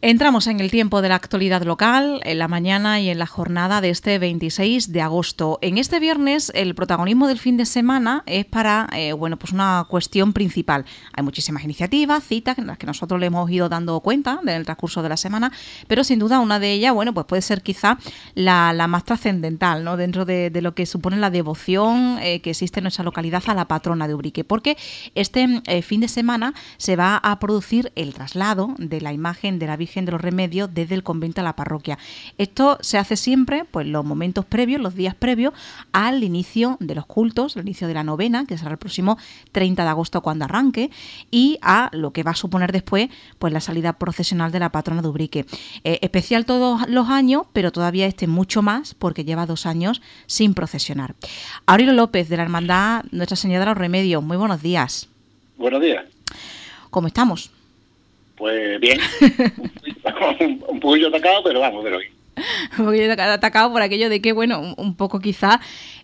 Entramos en el tiempo de la actualidad local, en la mañana y en la jornada de este 26 de agosto. En este viernes, el protagonismo del fin de semana es para pues una cuestión principal. Hay muchísimas iniciativas, citas, en las que nosotros le hemos ido dando cuenta en el transcurso de la semana, pero sin duda una de ellas, pues puede ser quizá la más trascendental, ¿no? Dentro de lo que supone la devoción que existe en nuestra localidad a la patrona de Ubrique, porque este fin de semana se va a producir el traslado de la imagen de la Virgen de los Remedios desde el convento a la parroquia. Esto se hace siempre, pues los momentos previos, los días previos al inicio de los cultos, el inicio de la novena, que será el próximo 30 de agosto cuando arranque, y a lo que va a suponer después, pues la salida procesional de la patrona de Ubrique. Especial todos los años, pero todavía mucho más, porque lleva 2 años sin procesionar. Aurelio López, de la Hermandad Nuestra Señora de los Remedios, muy buenos días. Buenos días. ¿Cómo estamos? Pues bien, un poquillo atacado, pero vamos, pero bien. Un poquillo atacado por aquello de que, un poco quizá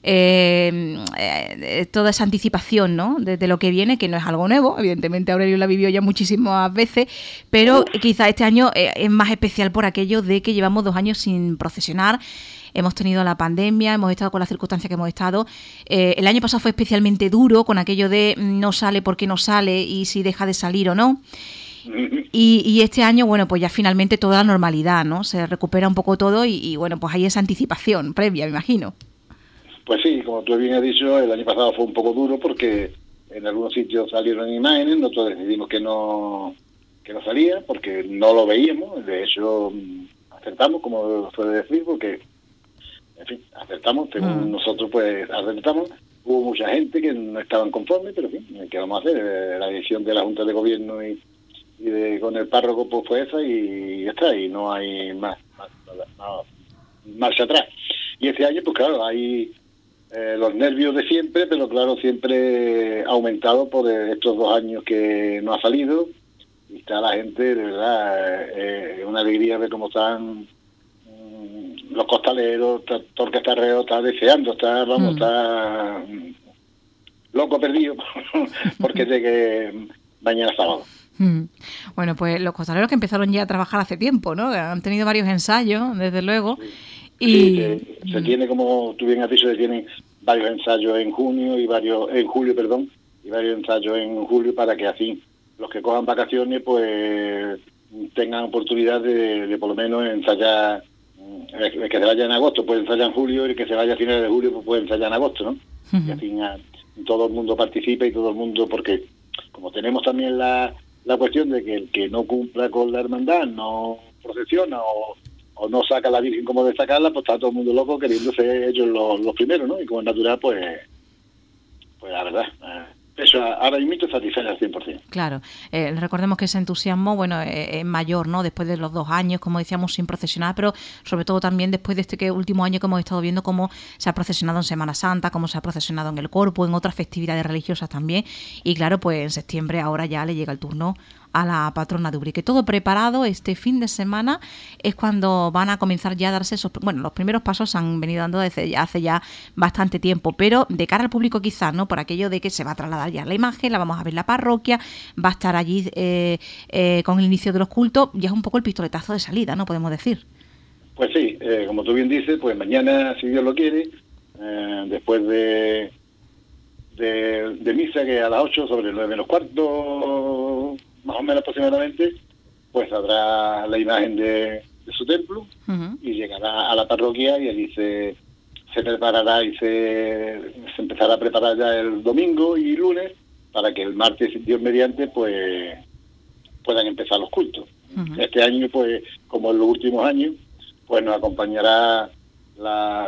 toda esa anticipación, ¿no? De lo que viene, que no es algo nuevo, evidentemente Aurelio la vivió ya muchísimas veces, pero quizá este año es más especial por aquello de que llevamos 2 años sin procesionar. Hemos tenido la pandemia, hemos estado con las circunstancias que hemos estado. El año pasado fue especialmente duro con aquello de no sale porque no sale y si deja de salir o no. Y este año, pues ya finalmente toda la normalidad, ¿no? Se recupera un poco todo y pues hay esa anticipación previa, me imagino. Pues sí, como tú bien has dicho, el año pasado fue un poco duro porque en algunos sitios salieron imágenes, nosotros decidimos que no salía porque no lo veíamos, de hecho acertamos, como suele decir, porque en fin, acertamos, según nosotros pues acertamos. Hubo mucha gente que no estaban conformes, pero en fin, ¿qué vamos a hacer? La decisión de la Junta de Gobierno con el párroco pues fue esa y ya está, y no hay más marcha atrás. Y este año pues claro, hay los nervios de siempre, pero claro, siempre aumentado por estos 2 años que no ha salido, y está la gente, de verdad, una alegría ver cómo están los costaleros, todo el castarreo está deseando, está loco perdido porque llegue mañana sábado. Bueno, pues los costaleros que empezaron ya a trabajar hace tiempo, ¿no? Han tenido varios ensayos, desde luego. Sí, se tiene, como tú bien has dicho, se tienen varios ensayos en julio y varios ensayos en julio, para que así los que cojan vacaciones pues tengan oportunidad de por lo menos ensayar. El que se vaya en agosto puede ensayar en julio, y el que se vaya a finales de julio pues puede ensayar en agosto, ¿no? Y así todo el mundo participa, y todo el mundo, porque como tenemos también la cuestión de que el que no cumpla con la hermandad no procesiona o no saca a la Virgen como de sacarla, pues está todo el mundo loco queriendo ser ellos los primeros, ¿no? Y como es natural, pues la verdad, eso ahora mismo satisface al 100%. Claro, recordemos que ese entusiasmo, es mayor, ¿no? Después de los 2 años, como decíamos, sin procesionar, pero sobre todo también después de este último año que hemos estado viendo cómo se ha procesionado en Semana Santa, cómo se ha procesionado en el Corpus, en otras festividades religiosas también, y claro, pues en septiembre ahora ya le llega el turno a la patrona de Ubrique. Todo preparado. Este fin de semana es cuando van a comenzar ya a darse los primeros pasos se han venido dando desde hace ya bastante tiempo, pero de cara al público quizás, ¿no? Por aquello de que se va a trasladar ya la imagen, la vamos a ver en la parroquia, va a estar allí con el inicio de los cultos, ya es un poco el pistoletazo de salida, ¿no? Podemos decir. Pues sí, como tú bien dices, pues mañana, si Dios lo quiere, después de misa, que a las 8, sobre 9 menos cuarto, más o menos aproximadamente, pues habrá la imagen de su templo, y llegará a la parroquia, y allí se preparará y se empezará a preparar ya el domingo y lunes, para que el martes, Dios mediante, pues puedan empezar los cultos. Este año, pues como en los últimos años, pues nos acompañará la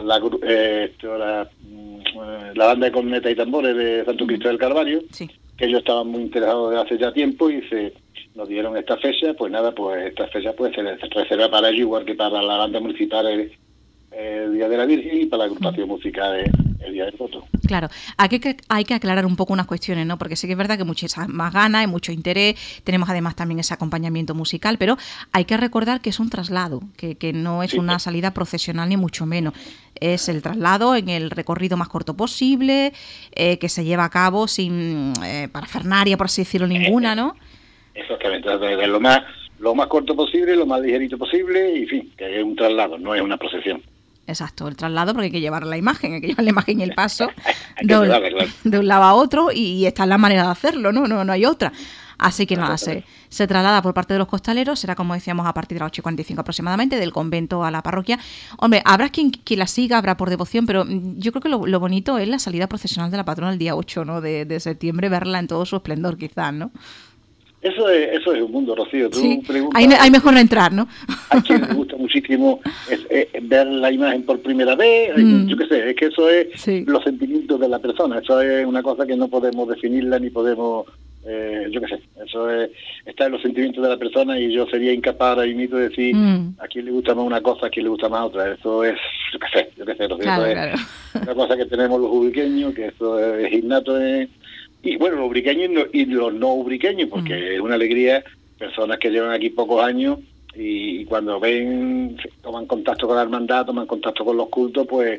banda de cornetas y tambores de Santo Cristo del Calvario, sí, que ellos estaban muy interesados desde hace ya tiempo, y nos dieron esta fecha. Pues nada, pues esta fecha pues se reserva para ellos, igual que para la banda municipal el Día de la Virgen, y para la agrupación musical el Día del Voto. Claro, hay que aclarar un poco unas cuestiones, ¿no? Porque sí que es verdad que muchas más ganas, hay mucho interés, tenemos además también ese acompañamiento musical, pero hay que recordar que es un traslado, que no es una salida procesional ni mucho menos. Es el traslado en el recorrido más corto posible, que se lleva a cabo sin parafernalia, por así decirlo, ninguna, ¿no? Exactamente, es lo más lo más corto posible, lo más ligerito posible, y en fin, que es un traslado, no es una procesión. Exacto, el traslado, porque hay que llevar la imagen, hay que llevar la imagen y el paso claro. de un lado a otro, y esta es la manera de hacerlo, no hay otra. Así que nada, se traslada por parte de los costaleros, será como decíamos a partir de las 8:45 aproximadamente, del convento a la parroquia. Hombre, habrá quien la siga, habrá por devoción, pero yo creo que lo bonito es la salida procesional de la patrona el día 8, ¿no? de septiembre, verla en todo su esplendor quizás, ¿no? Eso es un mundo, Rocío. Tú sí, preguntas, hay mejor no entrar, ¿no? A quien le gusta muchísimo ver la imagen por primera vez, yo qué sé, es que eso es los sentimientos de la persona, eso es una cosa que no podemos definirla ni podemos, yo qué sé, eso está en los sentimientos de la persona, y yo sería incapaz ahora mismo de decir a quién le gusta más una cosa, a quién le gusta más otra. Eso es, yo qué sé, Rocío, claro, eso claro. Es una cosa que tenemos los ubriqueños, que eso es innato y bueno, los ubriqueños y los no ubriqueños, porque es una alegría, personas que llevan aquí pocos años y cuando ven, toman contacto con la hermandad, toman contacto con los cultos, pues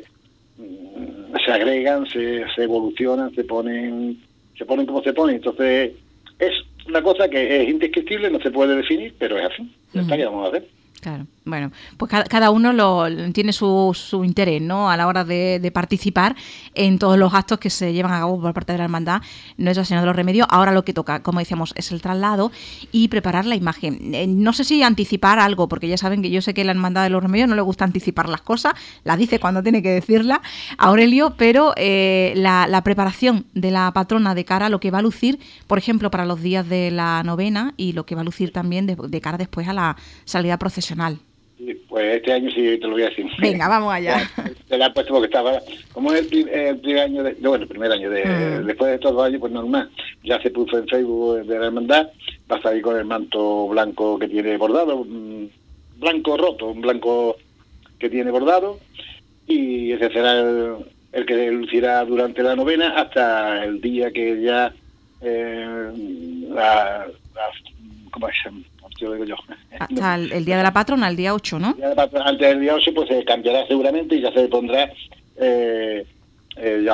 se agregan, se evolucionan, se ponen como se ponen. Entonces es una cosa que es indescriptible, no se puede definir, pero es así. Ya está, ¿qué vamos a hacer? Claro, bueno, pues cada uno tiene su interés, ¿no? A la hora de participar en todos los actos que se llevan a cabo por parte de la hermandad Nuestra Señora de los Remedios. Ahora lo que toca, como decíamos, es el traslado y preparar la imagen. No sé si anticipar algo, porque ya saben que yo sé que la hermandad de los Remedios no le gusta anticipar las cosas, las dice cuando tiene que decirla Aurelio, pero la preparación de la patrona de cara a lo que va a lucir, por ejemplo, para los días de la novena, y lo que va a lucir también de cara después a la salida procesional. Pues este año sí te lo voy a decir. Venga, vamos allá. Te la he puesto porque estaba, como es el primer año, después de todos los años, pues normal. Ya se puso en Facebook de la hermandad, va a salir con el manto blanco que tiene bordado, blanco roto, un blanco que tiene bordado, y ese será el que lucirá durante la novena hasta el día que ya ¿cómo se llama? Yo digo yo. Hasta el día de la patrona, el día 8, ¿no? Antes del día 8 pues se cambiará seguramente y ya se pondrá ya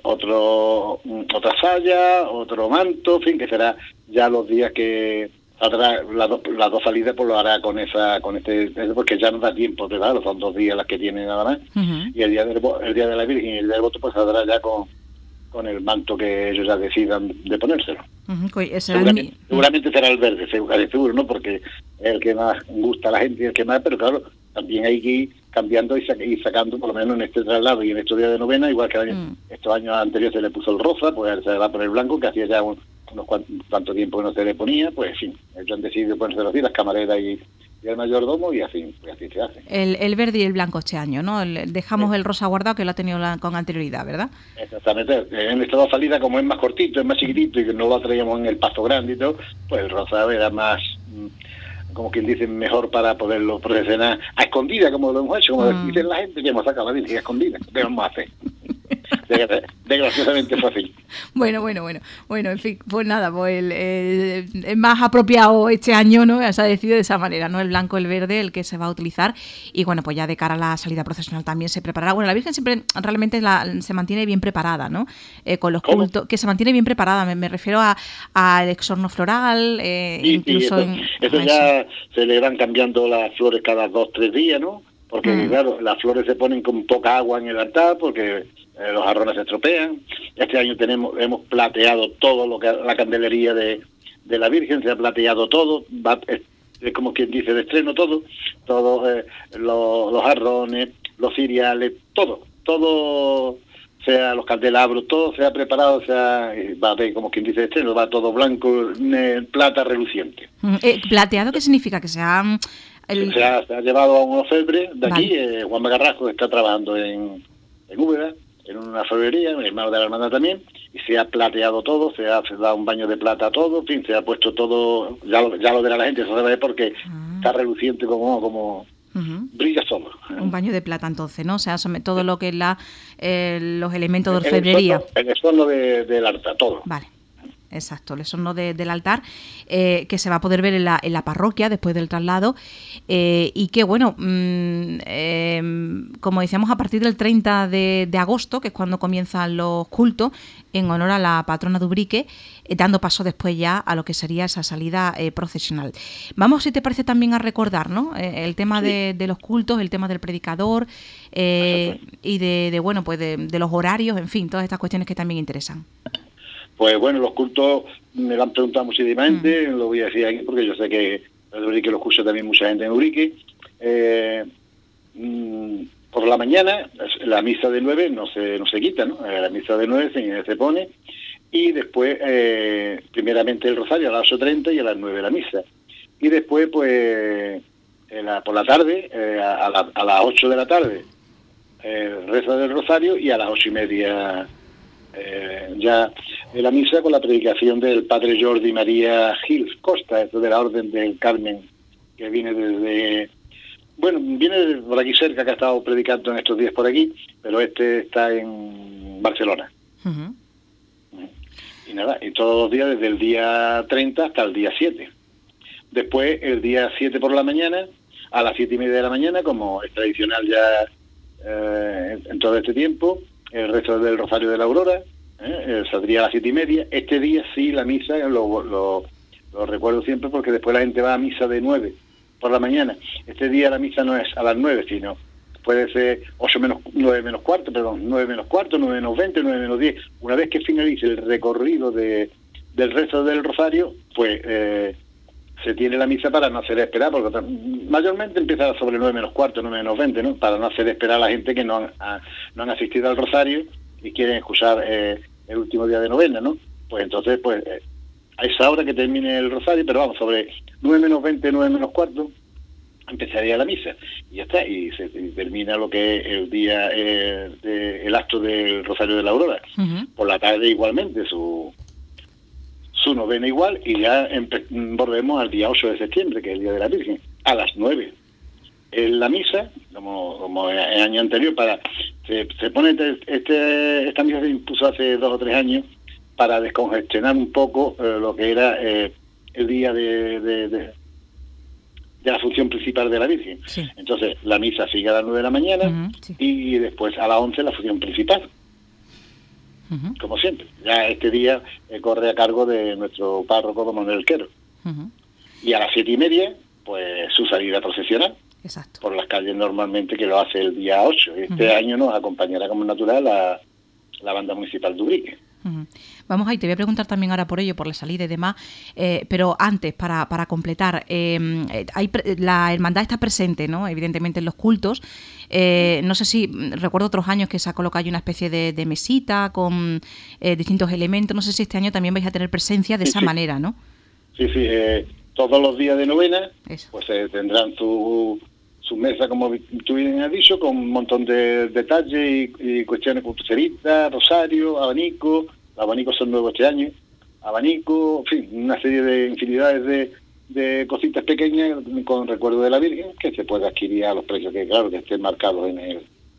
otra saya, otro manto, en fin, que será ya los días que saldrá las dos salidas, pues lo hará con este, porque ya no da tiempo, ¿verdad? Son 2 días las que tiene nada más, y el día de la Virgen y el día del voto pues saldrá ya con el manto que ellos ya decidan de ponérselo. Seguramente será el verde, seguro, ¿no? Porque es el que más gusta a la gente y el que más, pero claro, también hay que ir cambiando y sacando, por lo menos en este traslado y en estos días de novena, igual que estos años anteriores se le puso el rosa, pues se le va a poner el blanco, que hacía ya unos cuanto tiempo que no se le ponía, pues en fin, ellos han decidido ponerse así, las camareras y el mayordomo, y así se hace. El verde y el blanco este año, ¿no? Dejamos el rosa guardado, que lo ha tenido con anterioridad, ¿verdad? Exactamente. En esta dos salidas, como es más cortito, es más chiquitito, y que no lo traíamos en el pasto grande y todo, pues el rosa era más, como quien dice, mejor para poderlo procesionar a escondida, como lo hemos hecho, como dicen la gente, que hemos sacado la Virgen a escondida. ¿Qué vamos a hacer? Desgraciadamente fue así. Bueno, en fin, pues nada, pues es más apropiado este año, ¿no? Se ha decidido de esa manera, ¿no? El blanco, el verde, el que se va a utilizar, y bueno, pues ya de cara a la salida procesional también se preparará. Bueno, la Virgen siempre realmente se mantiene bien preparada, ¿no? Con los cultos, que se mantiene bien preparada, me refiero al exorno floral, incluso eso ya se le van cambiando las flores cada 2-3 días, ¿no? Porque claro, las flores se ponen con poca agua en el altar porque los jarrones se estropean. Este año hemos plateado todo lo que la candelería de la Virgen, se ha plateado todo, es como quien dice de estreno todo los jarrones, los ciriales, todo, sea los candelabros, todo se ha preparado, va a ver como quien dice de estreno, va todo blanco, plata reluciente. ¿Plateado qué significa? Que sea... Se ha llevado a un orfebre de aquí, Juan Magarrasco, que está trabajando en Úbeda, en una orfebrería, mi hermano de la hermandad también, y se ha plateado todo, se ha dado un baño de plata a todo, en fin, se ha puesto todo, ya lo verá la gente, eso se ve porque está reluciente como brilla todo. Un baño de plata entonces, ¿no? O sea, todo lo que es los elementos de orfebrería. El exorno del altar, todo. Vale. Exacto, el esorno del altar, que se va a poder ver en la parroquia después del traslado, y que, bueno, como decíamos, a partir del 30 de agosto, que es cuando comienzan los cultos, en honor a la patrona de Ubrique, dando paso después ya a lo que sería esa salida procesional. Vamos, si te parece, también a recordar, ¿no? El tema de los cultos, el tema del predicador, y bueno, pues de los horarios, en fin, todas estas cuestiones que también interesan. Pues bueno, los cultos me lo han preguntado muchísimamente, lo voy a decir aquí porque yo sé que en Ubrique lo escucha también mucha gente en Ubrique. Por la mañana, la misa de 9 no se quita, ¿no? La misa de 9 se pone, y después, primeramente el rosario a las 8:30 y a las 9 la misa. Y después, pues, por la tarde, a las 8 de la tarde, rezo del rosario, y a las 8:30 ya la misa, con la predicación del padre Jordi María Gil Costa, esto de la Orden del Carmen, que viene viene por aquí cerca, que ha estado predicando en estos días por aquí, pero está en Barcelona. Uh-huh. Y nada, y todos los días, desde el día 30 hasta el día 7. Después, el día 7 por la mañana, a las 7:30 de la mañana, como es tradicional ya en todo este tiempo, el resto del Rosario de la Aurora, saldría a las 7:30. Este día sí, la misa, lo recuerdo siempre, porque después la gente va a misa de 9 por la mañana. Este día la misa no es a las 9, sino puede ser 9 menos cuarto, 9 menos 20, 9 menos 10. Una vez que finalice el recorrido del resto del Rosario, pues se tiene la misa para no hacer esperar, porque mayormente empieza sobre 9 menos cuarto, 9 menos 20, ¿no? Para no hacer esperar a la gente que no han asistido al Rosario y quieren escuchar el último día de novena, ¿no? Pues entonces, pues a esa hora que termine el Rosario, pero vamos, sobre 9 menos 20, 9 menos cuarto, empezaría la misa, y ya está, y se termina lo que es el día, el acto del Rosario de la Aurora. Uh-huh. Por la tarde igualmente, su novena igual, y ya volvemos al día 8 de septiembre, que es el Día de la Virgen, a las 9. En la misa, como el año anterior, se pone esta misa se impuso hace 2 o 3 años para descongestionar un poco lo que era el día de la función principal de la Virgen. Sí. Entonces, la misa sigue a las 9 de la mañana, uh-huh, sí, y después a las 11 la función principal. Uh-huh. Como siempre. Ya este día corre a cargo de nuestro párroco, don Manuel Quero. Uh-huh. Y a las 7:30, pues su salida procesional. Exacto. Por las calles normalmente, que lo hace el día 8. Este uh-huh año nos acompañará como natural la banda municipal de Ubrique. Uh-huh. Vamos ahí, te voy a preguntar también ahora por ello, por la salida y demás, pero antes, para completar, la hermandad está presente, ¿no? Evidentemente en los cultos. No sé si recuerdo otros años que se ha colocado ahí una especie de mesita con distintos elementos. No sé si este año también vais a tener presencia de esa manera, ¿no? Sí, todos los días de novena, eso, pues tendrán su mesa, como tú bien has dicho, con un montón de detalles y cuestiones como pulseritas, rosario, abanico. Los abanicos son nuevos este año. Abanico, en fin, una serie de infinidades de cositas pequeñas con recuerdo de la Virgen, que se puede adquirir a los precios que, claro, que estén marcados en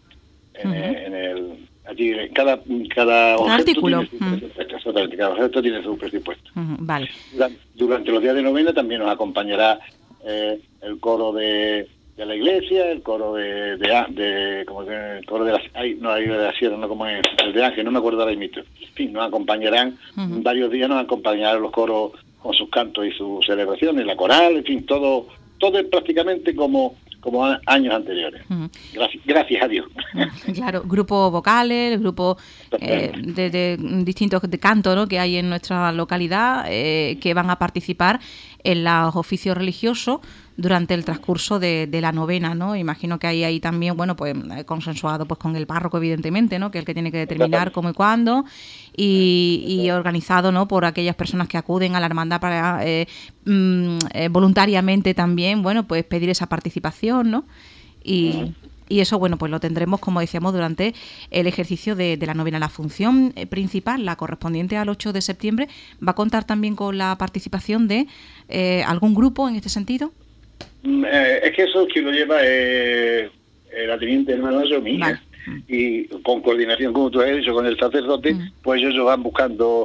el allí cada artículo. Cada objeto tiene su presupuesto. Uh-huh, vale. Durante los días de novena también nos acompañará el coro de la iglesia, el coro de como que el coro de la sierra, no, como es el de Ángel, no me acuerdo ahora mismo. En fin, nos acompañarán uh-huh varios días, nos acompañarán los coros con sus cantos y sus celebraciones, la coral, en fin, todo es prácticamente como años anteriores. Uh-huh. Gracias a Dios. Claro, grupos vocales, el grupo de distintos de canto, ¿no?, que hay en nuestra localidad, que van a participar en los oficios religiosos durante el transcurso de la novena, ¿no? Imagino que hay ahí también, bueno, pues consensuado pues con el párroco, evidentemente, ¿no?, que es el que tiene que determinar cómo y cuándo, y organizado, ¿no?, por aquellas personas que acuden a la hermandad para voluntariamente también, bueno, pues pedir esa participación, ¿no? Y eso, bueno, pues lo tendremos, como decíamos, durante el ejercicio de la novena. La función principal, la correspondiente al 8 de septiembre, ¿va a contar también con la participación de algún grupo en este sentido? Es que eso quien lo lleva la teniente hermana mayor, mi hija, y con coordinación, como tú has dicho, con el sacerdote, pues ellos van buscando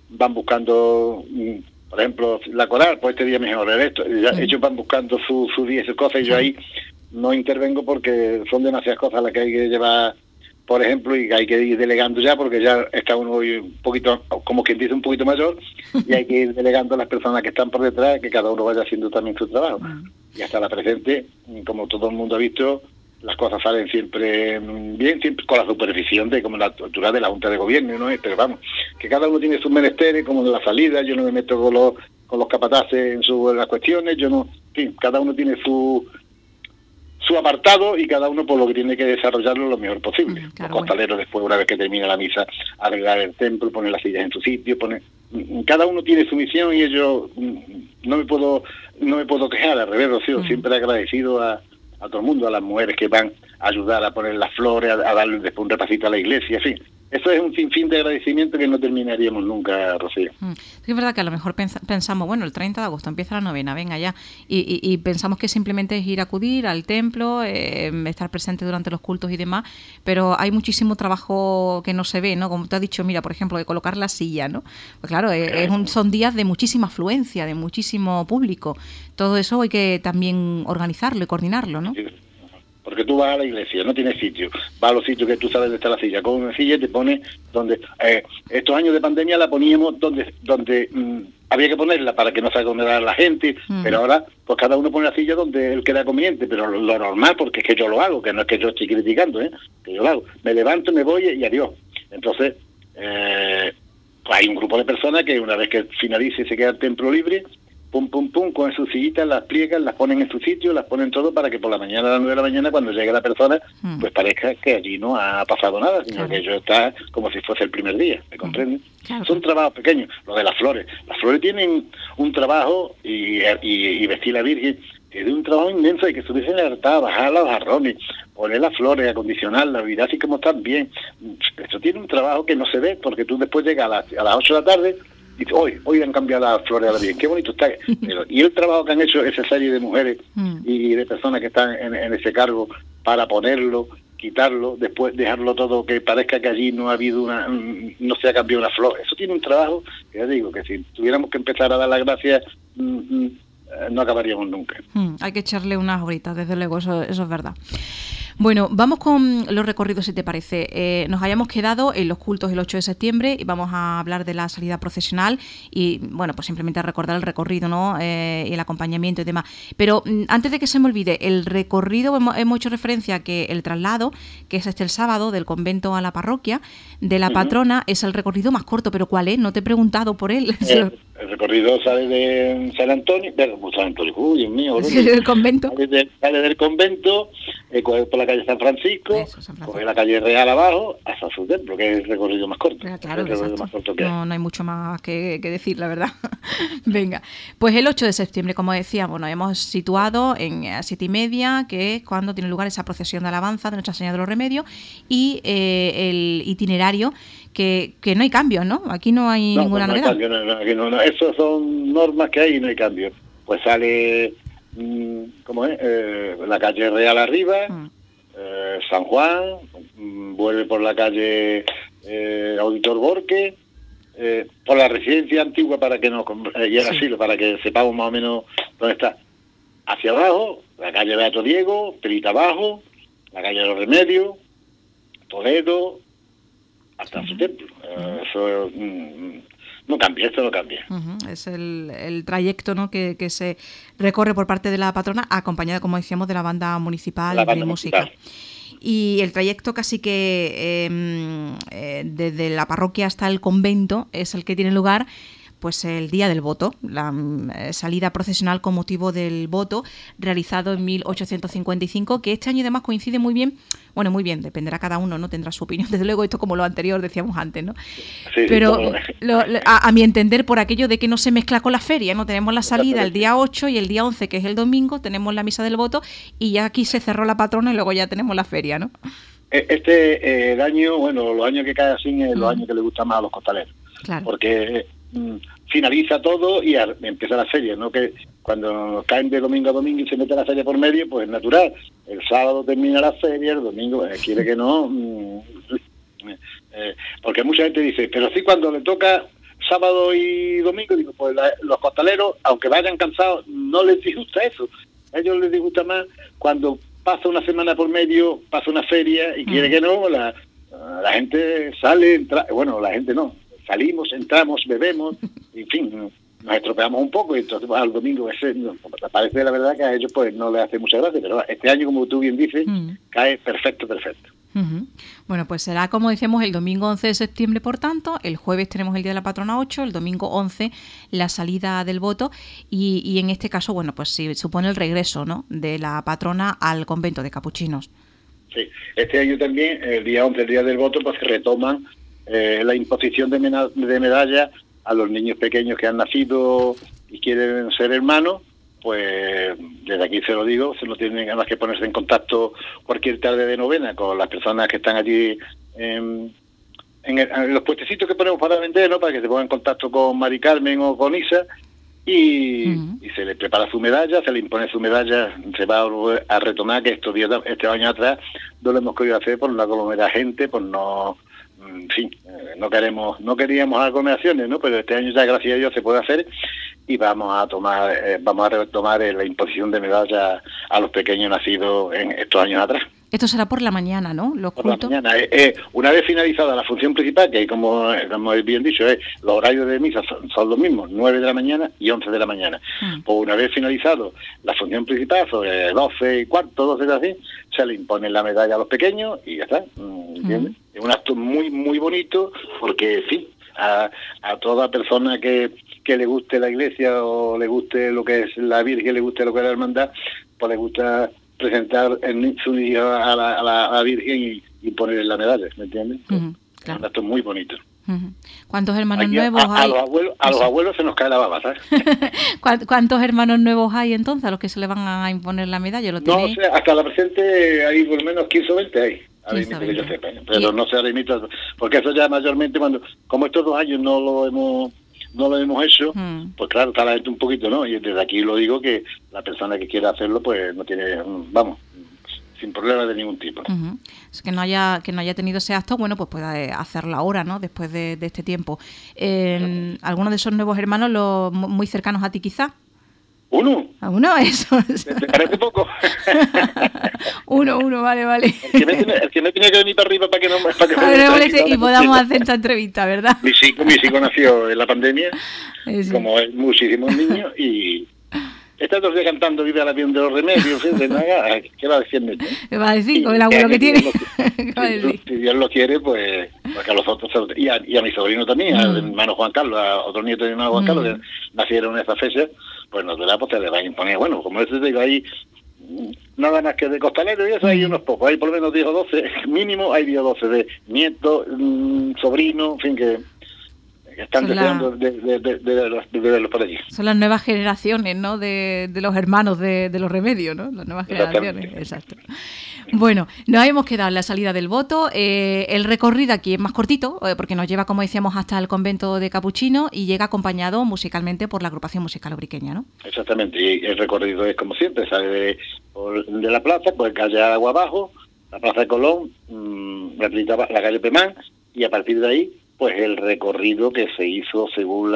van buscando, por ejemplo, la coral, pues este día mejor esto. Ellos van buscando su día y sus cosas, y yo ahí no intervengo porque son demasiadas cosas las que hay que llevar, por ejemplo, y hay que ir delegando ya, porque ya está uno hoy un poquito, como quien dice, un poquito mayor, y hay que ir delegando a las personas que están por detrás, que cada uno vaya haciendo también su trabajo. Y hasta la presente, como todo el mundo ha visto, las cosas salen siempre bien, siempre con la supervisión de como la altura de la Junta de Gobierno, ¿no? Pero vamos, que cada uno tiene sus menesteres, como de la salida, yo no me meto con los capataces en las cuestiones, yo no, en fin, cada uno tiene su apartado y cada uno por lo que tiene que desarrollarlo lo mejor posible. Claro, los costaleros después, una vez que termina la misa, arreglar el templo, poner las sillas en su sitio, cada uno tiene su misión y ellos no me puedo quejar, al revés, Rocío, siempre agradecido a todo el mundo, a las mujeres que van a ayudar a poner las flores, a darle después un repasito a la iglesia, en fin. Eso es un sinfín de agradecimiento que no terminaríamos nunca, Rocío. Es verdad que a lo mejor pensamos, bueno, el 30 de agosto empieza la novena, venga ya, y pensamos que simplemente es ir a acudir al templo, estar presente durante los cultos y demás, pero hay muchísimo trabajo que no se ve, ¿no? Como te has dicho, mira, por ejemplo, de colocar la silla, ¿no? Pues claro, son días de muchísima afluencia, de muchísimo público. Todo eso hay que también organizarlo y coordinarlo, ¿no? Sí. Porque tú vas a la iglesia, no tienes sitio, vas a los sitios que tú sabes de estar la silla, con una silla te pones donde, estos años de pandemia la poníamos donde había que ponerla para que no se aglomerara la gente, pero ahora pues cada uno pone la silla donde él queda conveniente, pero lo normal, porque es que yo lo hago, que no es que yo estoy criticando, que yo lo hago, me levanto, me voy y adiós. Entonces, pues hay un grupo de personas que una vez que finalice se queda el templo libre, pum, con sus sillitas, las pliegan, las ponen en su sitio, las ponen todo para que por la mañana, a las 9 de la mañana, cuando llegue la persona, pues parezca que allí no ha pasado nada, sino que ello está como si fuese el primer día, ¿me comprenden? Claro. Son trabajos pequeños. Lo de las flores tienen un trabajo, y vestir la Virgen, tiene un trabajo inmenso, hay que subirse en la altar, bajar los jarrones, poner las flores, acondicionarlas, mirar así como están bien. Esto tiene un trabajo que no se ve, porque tú después llegas a las 8 de la tarde, y hoy han cambiado las flores a la Virgen, qué bonito está. Y el trabajo que han hecho esa serie de mujeres y de personas que están en ese cargo para ponerlo, quitarlo, después dejarlo todo que parezca que allí no ha habido no se ha cambiado una flor. Eso tiene un trabajo, que ya digo, que si tuviéramos que empezar a dar las gracias, no acabaríamos nunca. Hay que echarle unas horitas, desde luego, eso es verdad. Bueno, vamos con los recorridos, si te parece. Nos habíamos quedado en los cultos el 8 de septiembre y vamos a hablar de la salida procesional y, bueno, pues simplemente recordar el recorrido, ¿no? Y el acompañamiento y demás. Pero antes de que se me olvide, el recorrido, hemos hecho referencia a que el traslado, que es el sábado, del convento a la parroquia, de la patrona, es el recorrido más corto. ¿Pero cuál es? No te he preguntado por él. El recorrido sale de San Antonio, Dios mío, el convento. Sale del convento, coge por la calle San Francisco, coge la calle Real abajo, hasta su templo, que es el recorrido más corto. Claro, más corto que no hay mucho más que decir, la verdad. Venga, pues el 8 de septiembre, como decíamos, nos hemos situado en 7:30, que es cuando tiene lugar esa procesión de alabanza de Nuestra Señora de los Remedios, y el itinerario, que no hay cambios, ¿no? Aquí no hay ninguna novedad. No, esos son normas que hay y no hay cambios. Pues sale, ¿cómo es? La calle Real arriba, San Juan, vuelve por la calle Auditor Borque, por la residencia antigua para que y el asilo, para que sepamos más o menos dónde está. Hacia abajo, la calle Beato Diego, Perita abajo, la calle de los Remedios, Toledo, hasta su templo. Eso no cambia, esto no cambia. Es el trayecto, ¿no? que se recorre por parte de la patrona, acompañada, como decíamos, de la banda municipal de música. Y el trayecto casi que desde la parroquia hasta el convento es el que tiene lugar pues el día del voto, la salida procesional con motivo del voto realizado en 1855, que este año además coincide muy bien, dependerá cada uno, no tendrá su opinión, desde luego esto como lo anterior decíamos antes, ¿no? Sí, pero a mi entender, por aquello de que no se mezcla con la feria, ¿no? Tenemos la salida el día 8 y el día 11, que es el domingo, tenemos la misa del voto y ya aquí se cerró la patrona y luego ya tenemos la feria, ¿no? El año, los años que cae así es los años que le gustan más a los costaleros, claro. Porque finaliza todo y empieza la feria, ¿no? Que cuando caen de domingo a domingo y se mete la feria por medio, pues es natural. El sábado termina la feria, el domingo quiere que no, porque mucha gente dice, pero sí cuando le toca sábado y domingo, digo, pues los costaleros, aunque vayan cansados, no les disgusta eso. A ellos les disgusta más cuando pasa una semana por medio, pasa una feria y quiere que no, la gente sale, la gente no, salimos, entramos, bebemos, en fin, nos estropeamos un poco y entonces al domingo parece la verdad que a ellos pues no les hace mucha gracia, pero este año, como tú bien dices, cae perfecto. Bueno, pues será, como decíamos, el domingo 11 de septiembre, por tanto, el jueves tenemos el Día de la Patrona 8, el domingo 11 la salida del voto y en este caso, bueno, pues sí, supone el regreso, ¿no?, de la patrona al convento de capuchinos. Sí, este año también, el día 11, el Día del Voto, pues se retoman la imposición de medallas a los niños pequeños que han nacido y quieren ser hermanos. Pues desde aquí se lo digo, se lo tienen además que ponerse en contacto cualquier tarde de novena con las personas que están allí en los puestecitos que ponemos para vender, ¿no?, para que se pongan en contacto con Mari Carmen o con Isa y se le prepara su medalla, se le impone su medalla, se va a retomar que este año atrás no lo hemos querido hacer por una aglomeración de gente, por no, en fin, no queríamos aglomeraciones, ¿no?, pero este año ya gracias a Dios se puede hacer y vamos a retomar la imposición de medallas a los pequeños nacidos en estos años atrás. Esto será por la mañana, ¿no? Los cultos. Por la mañana. Una vez finalizada la función principal, que como bien dicho, los horarios de misa son los mismos, 9 de la mañana y 11 de la mañana. Pues una vez finalizado la función principal, sobre 12 y cuarto, 12 de así, se le impone la medalla a los pequeños y ya está. ¿Entiendes? Es un acto muy, muy bonito porque, sí, a toda persona que le guste la iglesia o le guste lo que es la Virgen, le guste lo que es la hermandad, pues le gusta presentar su niño a la Virgen y ponerle la medalla, ¿me entiendes? Claro. Es un acto muy bonito. ¿Cuántos hermanos nuevos hay? A los abuelos se nos cae la baba, ¿sabes? ¿Cuántos hermanos nuevos hay entonces a los que se le van a imponer la medalla? ¿Lo no sé, hasta la presente hay por lo menos 15 o 20 hay. Que yo sepa, pero no se alimita, porque eso ya mayormente como estos 2 años no lo hemos hecho, pues claro, está la gente un poquito, ¿no? Y desde aquí lo digo que la persona que quiera hacerlo, pues no tiene, sin problema de ningún tipo. Es que no haya tenido ese acto, bueno, pues puede hacerlo ahora, ¿no?, después de este tiempo. ¿Algunos de esos nuevos hermanos, los muy cercanos a ti quizá? ¿Uno? ¿A uno? Eso. ¿Te parece poco? uno, vale. El que me tiene que venir para arriba para que no... y podamos hacer esta entrevista, ¿verdad? Mi hijo nació en la pandemia, sí. Como es muchísimos niños, y está todo el día cantando Viva el avión de los remedios, ¿qué va a decir? ¿Qué va a decir con el abuelo que tiene? Si Dios lo quiere, pues porque a los otros, y a mi sobrino también, a mi hermano Juan Carlos, a otros nietos de mi hermano Juan Carlos, que nacieron en esa fecha, pues no te la, pues te le van a imponer. Bueno, como te digo, ahí nada más que de costalero y eso hay unos pocos, hay por lo menos 10 o 12, mínimo hay 10 o 12 de nietos, sobrinos, en fin, que están deseando de los por allí. Son las nuevas generaciones, ¿no?, de los hermanos de los remedios, ¿no? Las nuevas generaciones, exacto. Bueno, nos hemos quedado en la salida del voto. El recorrido aquí es más cortito, porque nos lleva, como decíamos, hasta el convento de Capuchino y llega acompañado musicalmente por la agrupación musical ubriqueña, ¿no? Exactamente, y el recorrido es como siempre, sale de la plaza, pues calle Agua Abajo, la plaza de Colón, la calle Pemán, y a partir de ahí, pues el recorrido que se hizo según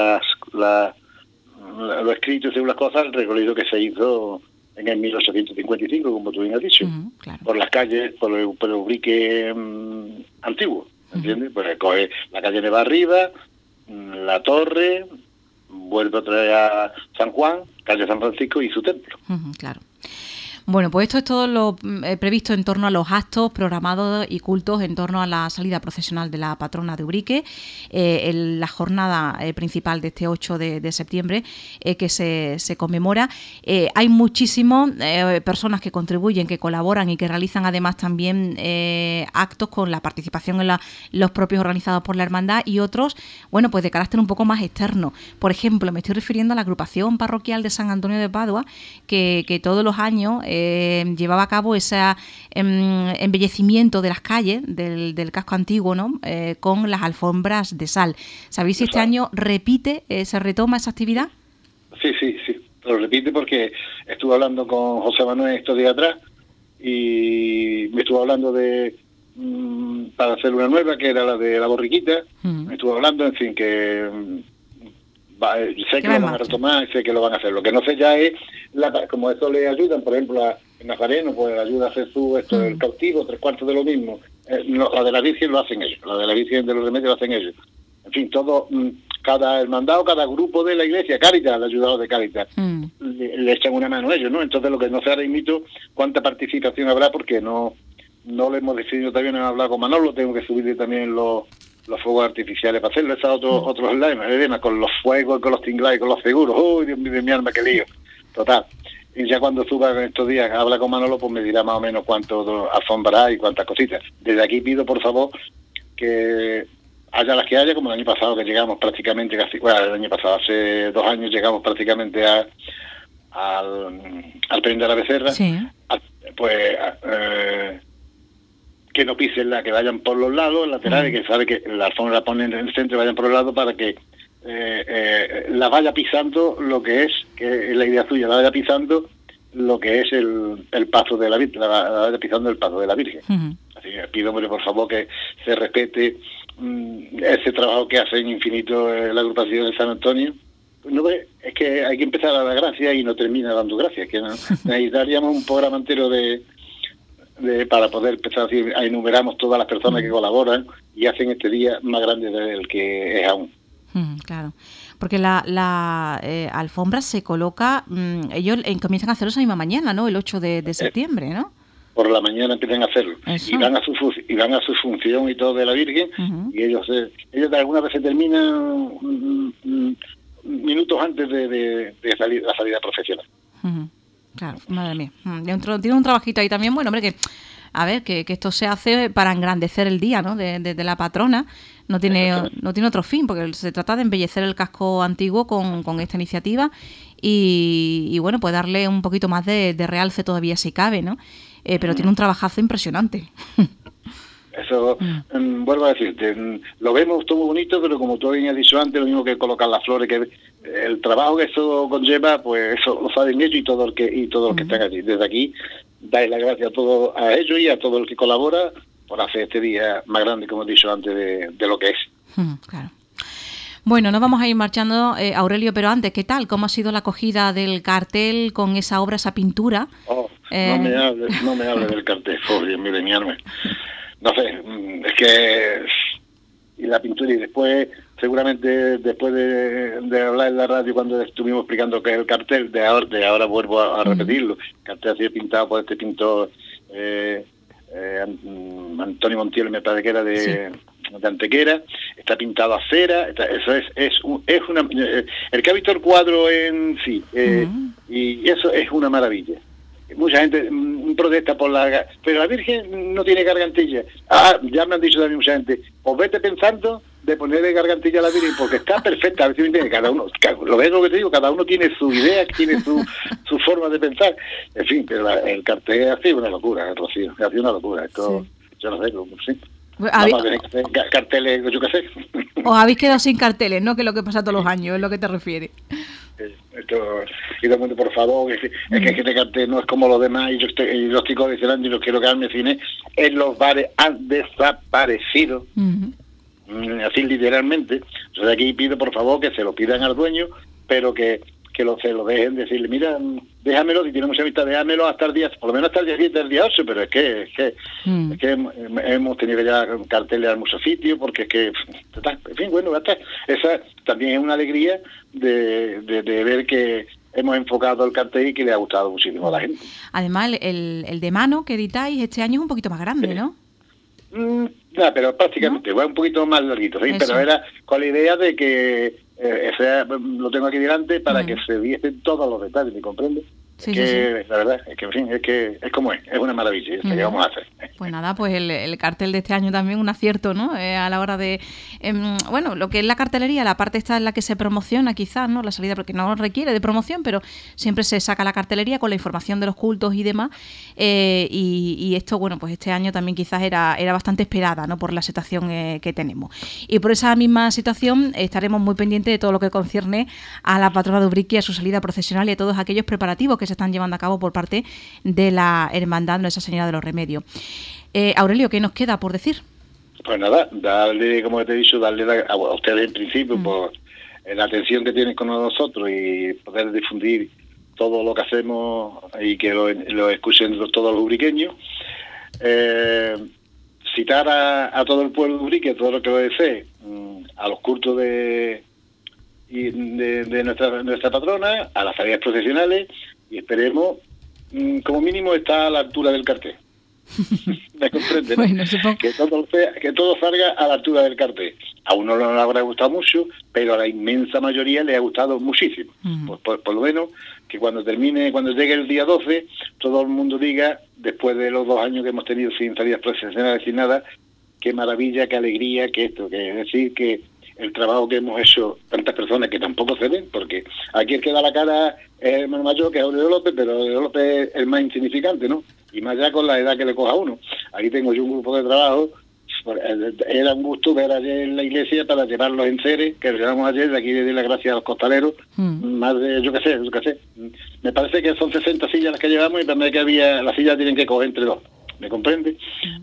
lo escrito y según las cosas, el recorrido que se hizo en el 1855, como tú bien has dicho, claro. Por las calles, por el Ubrique antiguo, ¿entiendes? Pues coge la calle Neva arriba, la torre, vuelve otra vez a San Juan, calle San Francisco y su templo. Claro. Bueno, pues esto es todo lo previsto en torno a los actos programados y cultos en torno a la salida procesional de la patrona de Ubrique, la jornada principal de este 8 de septiembre que se conmemora. Hay muchísimas personas que contribuyen, que colaboran y que realizan además también actos con la participación en los propios organizados por la hermandad y otros, bueno, pues de carácter un poco más externo. Por ejemplo, me estoy refiriendo a la agrupación parroquial de San Antonio de Padua, que todos los años llevaba a cabo ese embellecimiento de las calles del casco antiguo, ¿no? Con las alfombras de sal. ¿Sabéis si este año se retoma esa actividad? Sí, lo repite porque estuve hablando con José Manuel estos días atrás y me estuvo hablando de para hacer una nueva que era la de la borriquita. Me estuvo hablando, en fin, que sé que lo van a retomar, sé que lo van a hacer. Lo que no sé ya es, como eso le ayudan, por ejemplo, a Nazareno, pues ayuda a Jesús, esto del cautivo, 3/4 de lo mismo. La de la Virgen lo hacen ellos, la de la Virgen de los Remedios lo hacen ellos. En fin, todo, cada hermandad, cada grupo de la iglesia, Cáritas, el ayudado de Cáritas, le echan una mano a ellos, ¿no? Entonces lo que no sé ahora mismo, cuánta participación habrá, porque no lo hemos decidido todavía, no he hablado con Manolo, tengo que subir también los fuegos artificiales para hacerlo, esos otros lemas, con los fuegos, con los tinglares, con los seguros. ¡Uy, Dios mío, de mi alma, qué lío! Total. Y ya cuando suba en estos días, habla con Manolo, pues me dirá más o menos cuánto alfombrará y cuántas cositas. Desde aquí pido, por favor, que haya las que haya, como el año pasado, que llegamos prácticamente el año pasado, hace 2 años, llegamos prácticamente al Peñón de la Becerra. Sí. Que no pisen que vayan por los lados, laterales, que sabe que la alfombra la ponen en el centro y vayan por los lados para que la vaya pisando lo que es la idea suya, la vaya pisando lo que es el paso de la Virgen, la vaya pisando el paso de la Virgen. Así que pido, hombre, por favor, que se respete ese trabajo que hace en infinito la agrupación de San Antonio. No, es que hay que empezar a dar gracias y no termina dando gracias, que necesitaríamos un programa entero para poder empezar a enumeramos todas las personas que colaboran y hacen este día más grande del que es aún. Claro, porque la alfombra se coloca, ellos comienzan a hacerlo esa misma mañana, ¿no? El 8 de septiembre, ¿no? Por la mañana empiezan a hacerlo. Eso. Y van a su función y todo de la Virgen, y ellos de alguna vez se terminan minutos antes de la salida profesional. Claro, madre mía. Tiene un trabajito ahí también, bueno, hombre, que esto se hace para engrandecer el día, ¿no? De la patrona. No tiene otro fin, porque se trata de embellecer el casco antiguo con esta iniciativa y bueno, pues darle un poquito más de realce todavía si cabe, ¿no? Pero tiene un trabajazo impresionante. Eso, vuelvo a decirte, lo vemos todo muy bonito, pero como tú bien has dicho antes, lo mismo que colocar las flores, que el trabajo que eso conlleva, pues eso lo saben ellos y todos los que están allí. Desde aquí, darles las gracias a ellos y a todo el que colabora por hacer este día más grande, como he dicho antes, de lo que es. Claro. Bueno, nos vamos a ir marchando, Aurelio, pero antes, ¿qué tal? ¿Cómo ha sido la acogida del cartel con esa obra, esa pintura? No me hable del cartel, por Dios mío, de mi alma. No sé, es que y la pintura, y después, seguramente después de hablar en la radio cuando estuvimos explicando qué es el cartel, de ahora vuelvo a repetirlo. El cartel ha sido pintado por este pintor Antonio Montiel, me parece que era de Antequera, está pintado a cera, eso es una, el que ha visto el cuadro en sí, y eso es una maravilla. Mucha gente protesta pero la Virgen no tiene gargantilla. Ya me han dicho también mucha gente, pues vete pensando de ponerle gargantilla a la Virgen, porque está perfecta. A ver si me entiende, cada uno, lo ves lo que te digo, cada uno tiene su idea, tiene su forma de pensar. En fin, pero el cartel ha sido una locura, Rocío, ha sido una locura. Esto, yo no sé, sí. Vamos a tener que hacer carteles, yo qué sé. Os habéis quedado sin carteles, ¿no? Que es lo que pasa todos los años, es lo que te refieres. Y todo el mundo, por favor, es que este cartel no es como los demás, y yo estoy condicionando y no quiero quedarme cine. En los bares han desaparecido, así literalmente. Entonces aquí pido, por favor, que se lo pidan al dueño, pero que se lo dejen, decirle, mira, déjamelo, si tiene mucha vista, déjamelo hasta el día, por lo menos hasta el día 7, el día 8, pero es que hemos tenido ya carteles en muchos sitios, porque es que, en fin, bueno, hasta esa también es una alegría de ver que hemos enfocado el cartel y que le ha gustado muchísimo a la gente. Además, el de mano que editáis este año es un poquito más grande, ¿no? Pero prácticamente, va un poquito más larguito, ¿sí? Pero era con la idea de que lo tengo aquí delante para que se viesen todos los detalles, ¿me comprende? Sí. La verdad es que, en fin, es como es una maravilla, ¿qué vamos a hacer? Pues nada, pues el cartel de este año también un acierto, ¿no? A la hora de, bueno, lo que es la cartelería, la parte esta en la que se promociona quizás, ¿no? La salida, porque no requiere de promoción, pero siempre se saca la cartelería con la información de los cultos y demás, y esto, bueno, pues este año también quizás era bastante esperada, ¿no? Por la situación que tenemos. Y por esa misma situación estaremos muy pendientes de todo lo que concierne a la patrona de Ubrique, a su salida procesional y a todos aquellos preparativos que se están llevando a cabo por parte de la Hermandad Nuestra Señora de los Remedios. Aurelio, ¿qué nos queda por decir? Pues nada, darle, como te he dicho, darle a ustedes en principio por la atención que tienen con nosotros y poder difundir todo lo que hacemos y que lo escuchen todos los ubriqueños. Citar a todo el pueblo de Ubrique, todo lo que desee, a los cultos de nuestra patrona, a las tareas profesionales, y esperemos, como mínimo, estar a la altura del cartel. ¿Me comprende? Bueno, que todo salga a la altura del cartel. A uno no le habrá gustado mucho, pero a la inmensa mayoría le ha gustado muchísimo. Pues por lo menos que cuando llegue el día 12, todo el mundo diga, después de los 2 años que hemos tenido sin salidas profesionales, sin nada, qué maravilla, qué alegría, que esto, que es decir, que el trabajo que hemos hecho tantas personas que tampoco se ven, porque aquí el que da la cara es el hermano mayor, que es Aurelio López, pero Aurelio López es el más insignificante, ¿no? Y más allá con la edad que le coja a uno. Aquí tengo yo un grupo de trabajo. Era un gusto ver ayer en la iglesia para llevar los enseres que llevamos ayer, de aquí de dar las gracias a los costaleros, más de, yo qué sé. Me parece que son 60 sillas las que llevamos y también que las sillas tienen que coger entre 2. ¿Me comprende?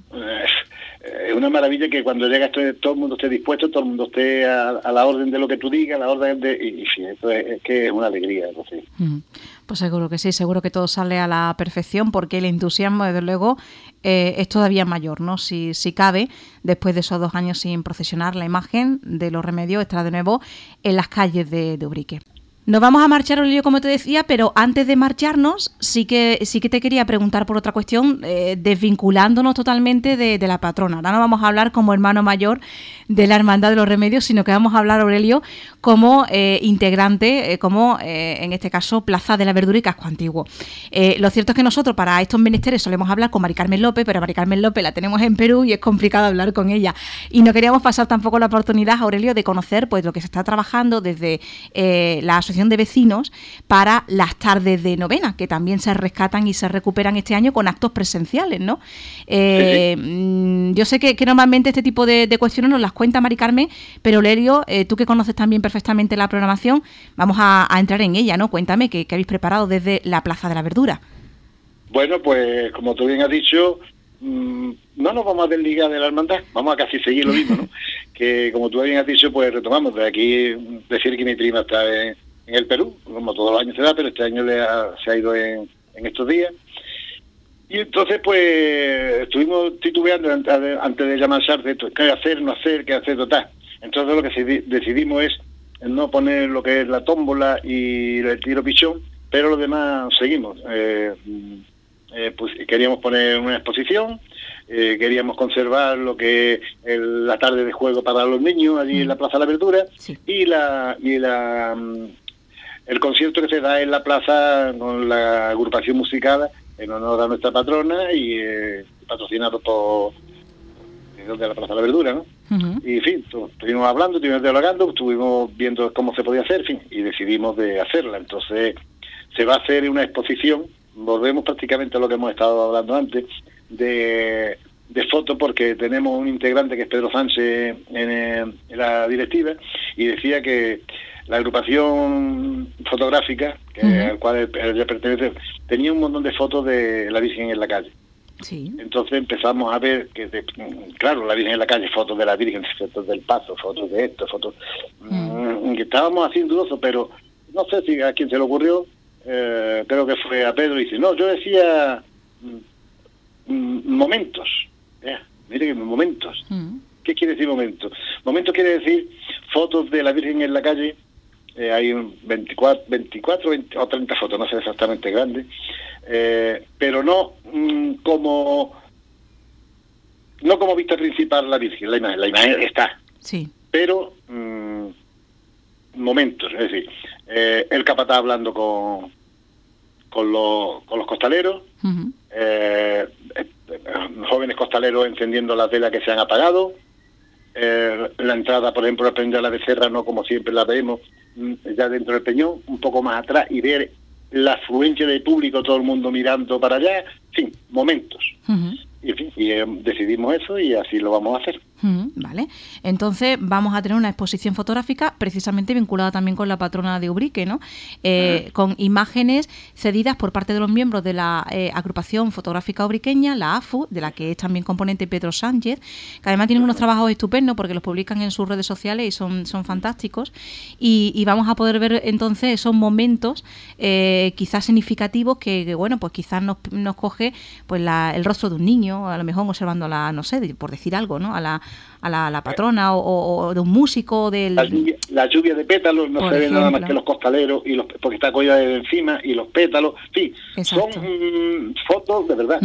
Es una maravilla que cuando llega todo el mundo esté dispuesto, todo el mundo esté a la orden de lo que tú digas, a la orden de... Y sí, eso es que es una alegría, no sé. Pues seguro que sí, seguro que todo sale a la perfección, porque el entusiasmo, desde luego, es todavía mayor, ¿no? Si cabe, después de esos 2 años sin procesionar, la imagen de los Remedios estará de nuevo en las calles de Ubrique. Nos vamos a marchar, Aurelio, como te decía, pero antes de marcharnos, sí que te quería preguntar por otra cuestión, desvinculándonos totalmente de la patrona. Ahora no vamos a hablar como hermano mayor de la Hermandad de los Remedios, sino que vamos a hablar, Aurelio, como integrante, como en este caso Plaza de la Verdura y Casco Antiguo. Lo cierto es que nosotros para estos menesteres solemos hablar con Mari Carmen López, pero a Mari Carmen López la tenemos en Perú y es complicado hablar con ella. Y no queríamos pasar tampoco la oportunidad, Aurelio, de conocer pues lo que se está trabajando desde la Asociación de Vecinos para las tardes de novena, que también se rescatan y se recuperan este año con actos presenciales, ¿no? Sí. Yo sé que normalmente este tipo de cuestiones nos las cuenta Mari Carmen, pero Aurelio, tú que conoces también perfectamente la programación, vamos a entrar en ella, ¿no? Cuéntame, ¿qué habéis preparado desde la Plaza de la Verdura? Bueno, pues como tú bien has dicho, no nos vamos a desligar de la hermandad, vamos a casi seguir lo mismo, ¿no? Que como tú bien has dicho, pues retomamos de aquí, decir que mi prima está en el Perú, como todos los años se da, pero este año se ha ido en estos días. Y entonces, pues, estuvimos titubeando antes de llamar a qué hacer, no hacer, qué hacer, total. Entonces lo que decidimos es no poner lo que es la tómbola y el tiro pichón, pero lo demás seguimos. Pues queríamos poner una exposición, queríamos conservar lo que es la tarde de juego para los niños allí en la Plaza de la Verdura, sí. y el concierto que se da en la plaza con la agrupación musical en honor a nuestra patrona y patrocinado por de la Plaza de la Verdura, ¿no? Y en fin, estuvimos hablando, estuvimos dialogando, estuvimos viendo cómo se podía hacer, en fin, y decidimos de hacerla. Entonces se va a hacer una exposición, volvemos prácticamente a lo que hemos estado hablando antes, de fotos, porque tenemos un integrante que es Pedro Sánchez en la directiva, y decía que la agrupación fotográfica, al cual ella pertenece, tenía un montón de fotos de la Virgen en la calle. Sí. Entonces empezamos a ver que, claro, la Virgen en la calle, fotos de la Virgen, fotos del Paso, fotos de esto, fotos... que estábamos haciendo dudosos, pero no sé si a quién se le ocurrió, creo que fue a Pedro, y dice, no, yo decía momentos. Mire que momentos. ¿Qué quiere decir momentos? Momentos quiere decir fotos de la Virgen en la calle. Hay 24 20 o 30 fotos, no sé exactamente grandes, pero no como vista principal la Virgen, la imagen está, sí. Pero momentos, es decir, el capataz hablando con los costaleros, jóvenes costaleros encendiendo las velas que se han apagado, la entrada, por ejemplo, a prender la becerra, no como siempre la vemos, ya dentro del peñón, un poco más atrás, y ver la afluencia de público, todo el mundo mirando para allá, en fin, momentos. Y, en fin, decidimos eso y así lo vamos a hacer. Vale, entonces vamos a tener una exposición fotográfica precisamente vinculada también con la patrona de Ubrique, ¿no? Con imágenes cedidas por parte de los miembros de la agrupación fotográfica ubriqueña, la AFU, de la que es también componente Pedro Sánchez, que además tienen unos trabajos estupendos porque los publican en sus redes sociales y son fantásticos, y vamos a poder ver entonces esos momentos quizás significativos que bueno, pues quizás nos coge pues el rostro de un niño, a lo mejor observando no sé, por decir algo, ¿no? A la patrona o de un músico del... La lluvia de pétalos no se ve nada más que los costaleros porque está collada de encima y los pétalos, sí, son fotos de verdad.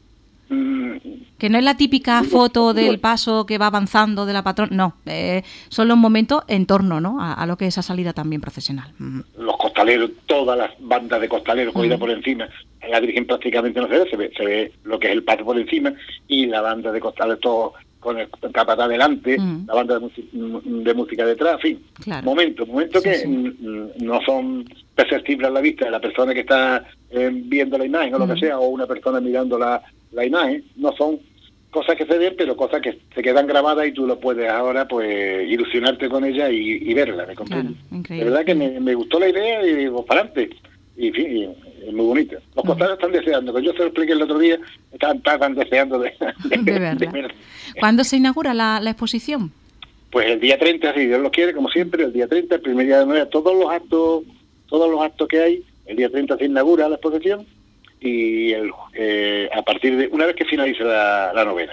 Que no es la típica foto del paso que va avanzando de la patrona, no, son los momentos en torno, ¿no? a lo que es esa salida también procesional. Los costaleros, todas las bandas de costaleros cogidas por encima, la Virgen prácticamente no se ve lo que es el paso por encima y la banda de costaleros todos con el capataz delante, la banda de música detrás, en fin, claro. momentos que no son perceptibles a la vista de la persona que está viendo la imagen o lo que sea, o una persona mirando la imagen, no son cosas que se ven, pero cosas que se quedan grabadas y tú lo puedes ahora pues ilusionarte con ella y verla, ¿me comprendes? Claro, de verdad que me gustó la idea y digo, para adelante. Y en fin, es muy bonito. Los costaleros están deseando, que yo se lo expliqué el otro día, estaban deseando de verla. ¿Cuándo se inaugura la exposición? Pues el día 30, si Dios lo quiere, como siempre, el día 30, el primer día de novena, todos los actos que hay, el día 30 se inaugura la exposición y a partir de, una vez que finalice la novena,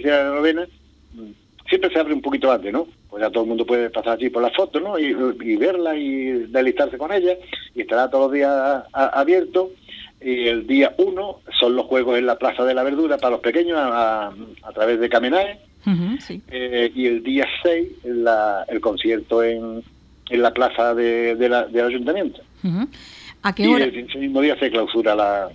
siempre se abre un poquito antes, ¿no? Pues ya todo el mundo puede pasar allí por las fotos, ¿no? Y verla y deleitarse con ella, y estará todos los días abierto. Y el día 1 son los juegos en la Plaza de la Verdura para los pequeños a través de Camenae. Sí. Y el día 6 el concierto en la plaza del Ayuntamiento. ¿A qué hora? Y ese mismo día se clausura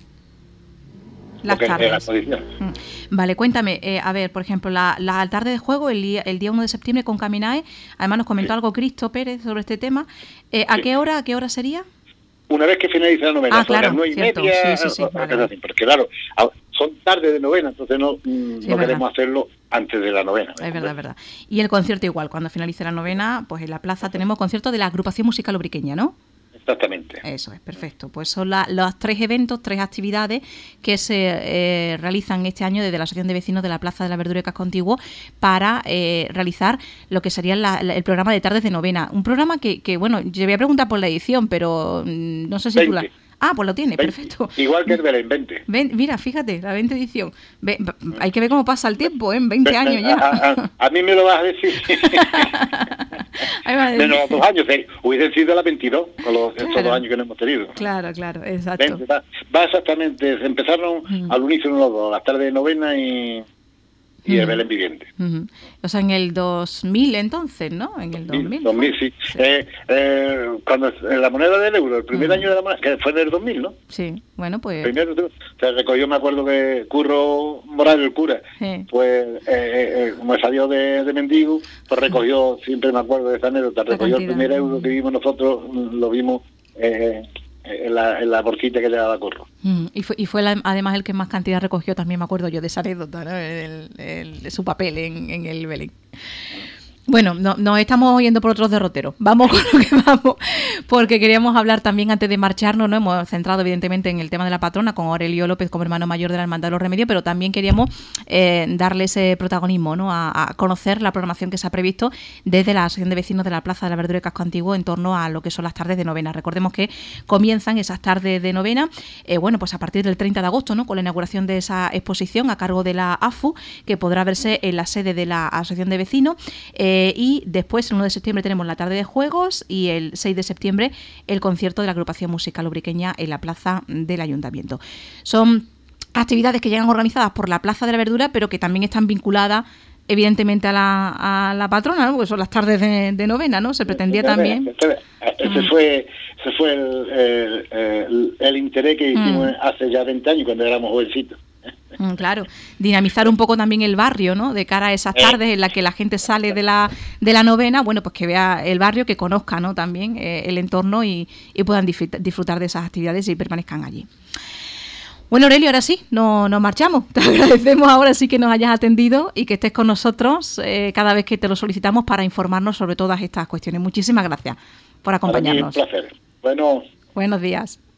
las tardes. Vale, cuéntame, a ver, por ejemplo, la tarde de juego el día 1 de septiembre con Caminae, además nos comentó algo Cristo Pérez sobre este tema. ¿A qué hora sería? Una vez que finalice la novena, claro, a las 9:30, sí, vale. porque claro, son tardes de novena, entonces no queremos hacerlo antes de la novena. Es verdad. Y el concierto igual, cuando finalice la novena, pues en la plaza tenemos concierto de la agrupación musical ubriqueña, ¿no? Exactamente. Eso es, perfecto. Pues son los 3 eventos, 3 actividades que se realizan este año desde la Asociación de Vecinos de la Plaza de la Verdura y Casco Antiguo para realizar lo que sería el programa de tardes de novena. Un programa que bueno, yo voy a preguntar por la edición, pero no sé si 20. tú la... Ah, pues lo tiene, 20. Perfecto. Igual que el Belén, 20. Mira, fíjate, la 20 edición. Hay que ver cómo pasa el tiempo, en 20 años ya. A mí me lo vas a decir. Menos los 2 años, hubiesen sido la 22, con estos 2 años que no hemos tenido. Claro, exacto. 20, va exactamente, empezaron al unísono los dos, las tardes de novena y el Belén viviente. O sea, en el 2000 entonces, ¿no? En el 2000 sí. Cuando en la moneda del euro, el primer año de la moneda, que fue en el 2000, ¿no? Sí, bueno, pues... Primero se recogió, me acuerdo que Curro Morales, el cura, pues como salió de mendigo, pues recogió, siempre me acuerdo de esa anécdota, recogió el primer euro que vimos nosotros, lo vimos... en la bolsita que le daba Curro. Y fue además el que más cantidad recogió, también me acuerdo yo de esa anécdota, ¿no? De su papel en el Belén. Bueno, nos estamos yendo por otros derroteros. Vamos con lo que vamos, porque queríamos hablar también antes de marcharnos, ¿no? Hemos centrado evidentemente en el tema de la patrona con Aurelio López como hermano mayor de la Hermandad de los Remedios, pero también queríamos darle ese protagonismo, ¿no? A conocer la programación que se ha previsto desde la Asociación de Vecinos de la Plaza de la Verdura y Casco Antiguo en torno a lo que son las tardes de novena. Recordemos que comienzan esas tardes de novena, bueno, pues a partir del 30 de agosto, ¿no? Con la inauguración de esa exposición a cargo de la AFU, que podrá verse en la sede de la Asociación de Vecinos. Y después, el 1 de septiembre, tenemos la tarde de juegos y el 6 de septiembre el concierto de la agrupación musical ubriqueña en la plaza del Ayuntamiento. Son actividades que llegan organizadas por la Plaza de la Verdura, pero que también están vinculadas evidentemente a la patrona, ¿no? Porque son las tardes de novena, ¿no? Se pretendía también... Ese fue el interés que hicimos hace ya 20 años, cuando éramos jovencitos. Claro, dinamizar un poco también el barrio, ¿no? De cara a esas tardes en las que la gente sale de la novena, bueno, pues que vea el barrio, que conozca, ¿no? También el entorno y puedan disfrutar de esas actividades y permanezcan allí. Bueno, Aurelio, ahora sí, nos marchamos. Te agradecemos ahora sí que nos hayas atendido y que estés con nosotros cada vez que te lo solicitamos para informarnos sobre todas estas cuestiones. Muchísimas gracias por acompañarnos. Para mí un placer. Bueno. Buenos días.